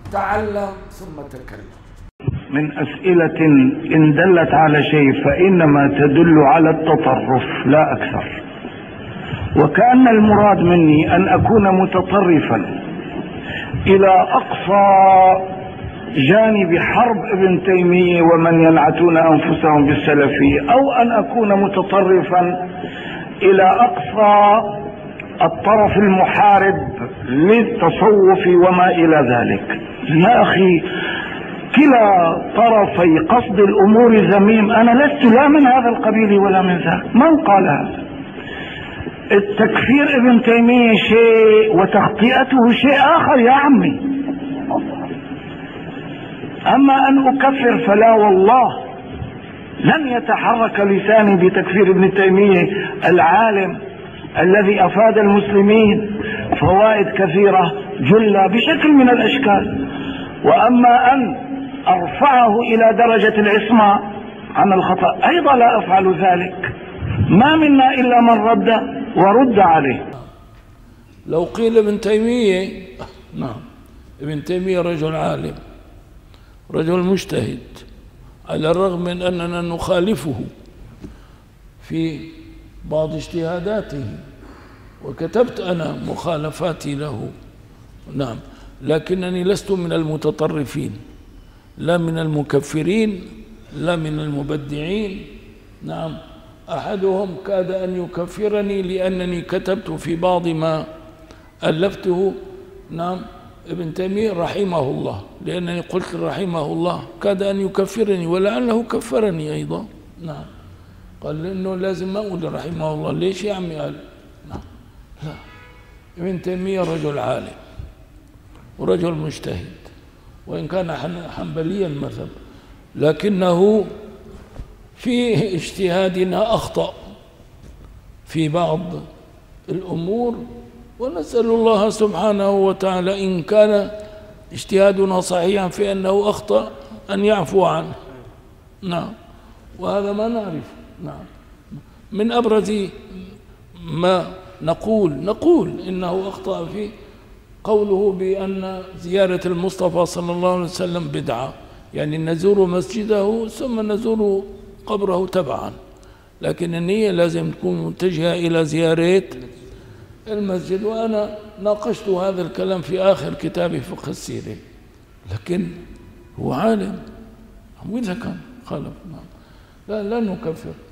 تعلم ثم تكلم. من أسئلة إن دلت على شيء فإنما تدل على التطرف لا أكثر، وكأن المراد مني أن أكون متطرفا إلى أقصى جانب حرب ابن تيمية ومن ينعتون أنفسهم بالسلفية، أو أن أكون متطرفا إلى أقصى الطرف المحارب للتصوف وما إلى ذلك. يا أخي، كلا طرفي قصد الأمور ذميم. أنا لست لا من هذا القبيل ولا من ذاك. من قال هذا؟ التكفير ابن تيمية شيء وتخطئته شيء آخر يا عمي. أما أن أكفر فلا والله، لن يتحرك لساني بتكفير ابن تيمية العالم الذي أفاد المسلمين فوائد كثيرة جلة بشكل من الأشكال. وأما أن أرفعه إلى درجة العصمة عن الخطأ أيضا لا أفعل ذلك. ما منا إلا من رد ورد عليه. لو قيل ابن تيمية، نعم، ابن تيمية رجل عالم، رجل مجتهد، على الرغم من أننا نخالفه في بعض اجتهاداته، وكتبت أنا مخالفاتي له، نعم، لكنني لست من المتطرفين، لا من المكفرين، لا من المبدعين. نعم، أحدهم كاد أن يكفرني لأنني كتبت في بعض ما ألفته، نعم، ابن تيمية رحمه الله، لأنني قلت رحمه الله كاد أن يكفرني، ولعله كفرني أيضا. نعم، قال إنه لازم ما أقول رحمه الله. ليش يا عمي؟ قال نعم، لا، ابن تيمية رجل عالم ورجل مجتهد، وإن كان حنبليا المذهب، لكنه في اجتهادنا أخطأ في بعض الأمور، ونسأل الله سبحانه وتعالى إن كان اجتهادنا صحيحا في أنه أخطأ أن يعفو عنه. نعم، وهذا ما نعرف. نعم، من أبرز ما نقول إنه أخطأ في قوله بأن زيارة المصطفى صلى الله عليه وسلم بدعة، يعني نزور مسجده ثم نزور قبره تبعا، لكن النية لازم تكون متجهة إلى زيارة المسجد. وأنا ناقشت هذا الكلام في آخر كتابي فقه السيرة، لكن هو عالم وإذا كان خالف، لا نكفر.